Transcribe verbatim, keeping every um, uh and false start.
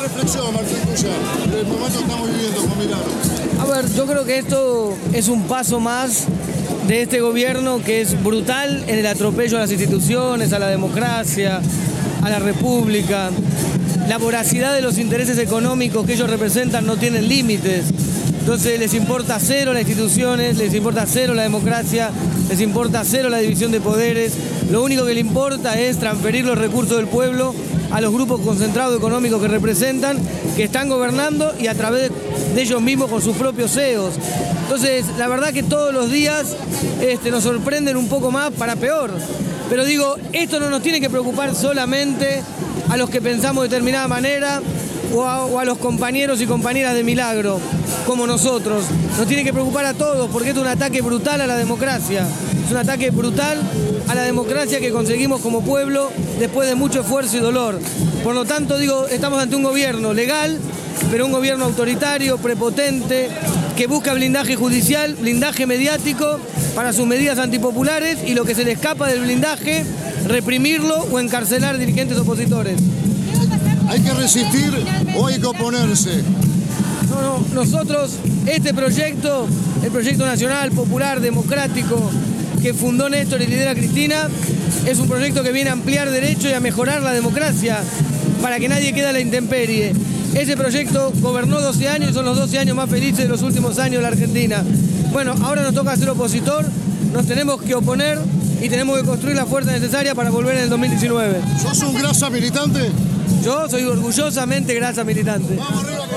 reflexión, Martín Cuya, del momento que estamos viviendo con Milagro? A ver, yo creo que esto es un paso más de este gobierno que es brutal en el atropello a las instituciones, a la democracia, a la república. La voracidad de los intereses económicos que ellos representan no tienen límites. Entonces les importa cero las instituciones, les importa cero la democracia, les importa cero la división de poderes. Lo único que les importa es transferir los recursos del pueblo a los grupos concentrados económicos que representan, que están gobernando y a través de ellos mismos con sus propios C E Os. Entonces, la verdad que todos los días este, nos sorprenden un poco más para peor. Pero digo, esto no nos tiene que preocupar solamente a los que pensamos de determinada manera o a, o a los compañeros y compañeras de Milagro, como nosotros. Nos tiene que preocupar a todos porque esto es un ataque brutal a la democracia. Es un ataque brutal a la democracia que conseguimos como pueblo después de mucho esfuerzo y dolor. Por lo tanto, digo, estamos ante un gobierno legal, pero un gobierno autoritario, prepotente, que busca blindaje judicial, blindaje mediático para sus medidas antipopulares y lo que se le escapa del blindaje, reprimirlo o encarcelar dirigentes opositores. ¿Hay que resistir o hay que oponerse? No, no, nosotros, este proyecto, el proyecto nacional, popular, democrático, que fundó Néstor y lidera Cristina, es un proyecto que viene a ampliar derechos y a mejorar la democracia para que nadie quede a la intemperie. Ese proyecto gobernó doce años y son los doce años más felices de los últimos años de la Argentina. Bueno, ahora nos toca ser opositor, nos tenemos que oponer y tenemos que construir la fuerza necesaria para volver en el dos mil diecinueve. ¿Sos un grasa militante? Yo soy orgullosamente grasa militante. Vamos arriba.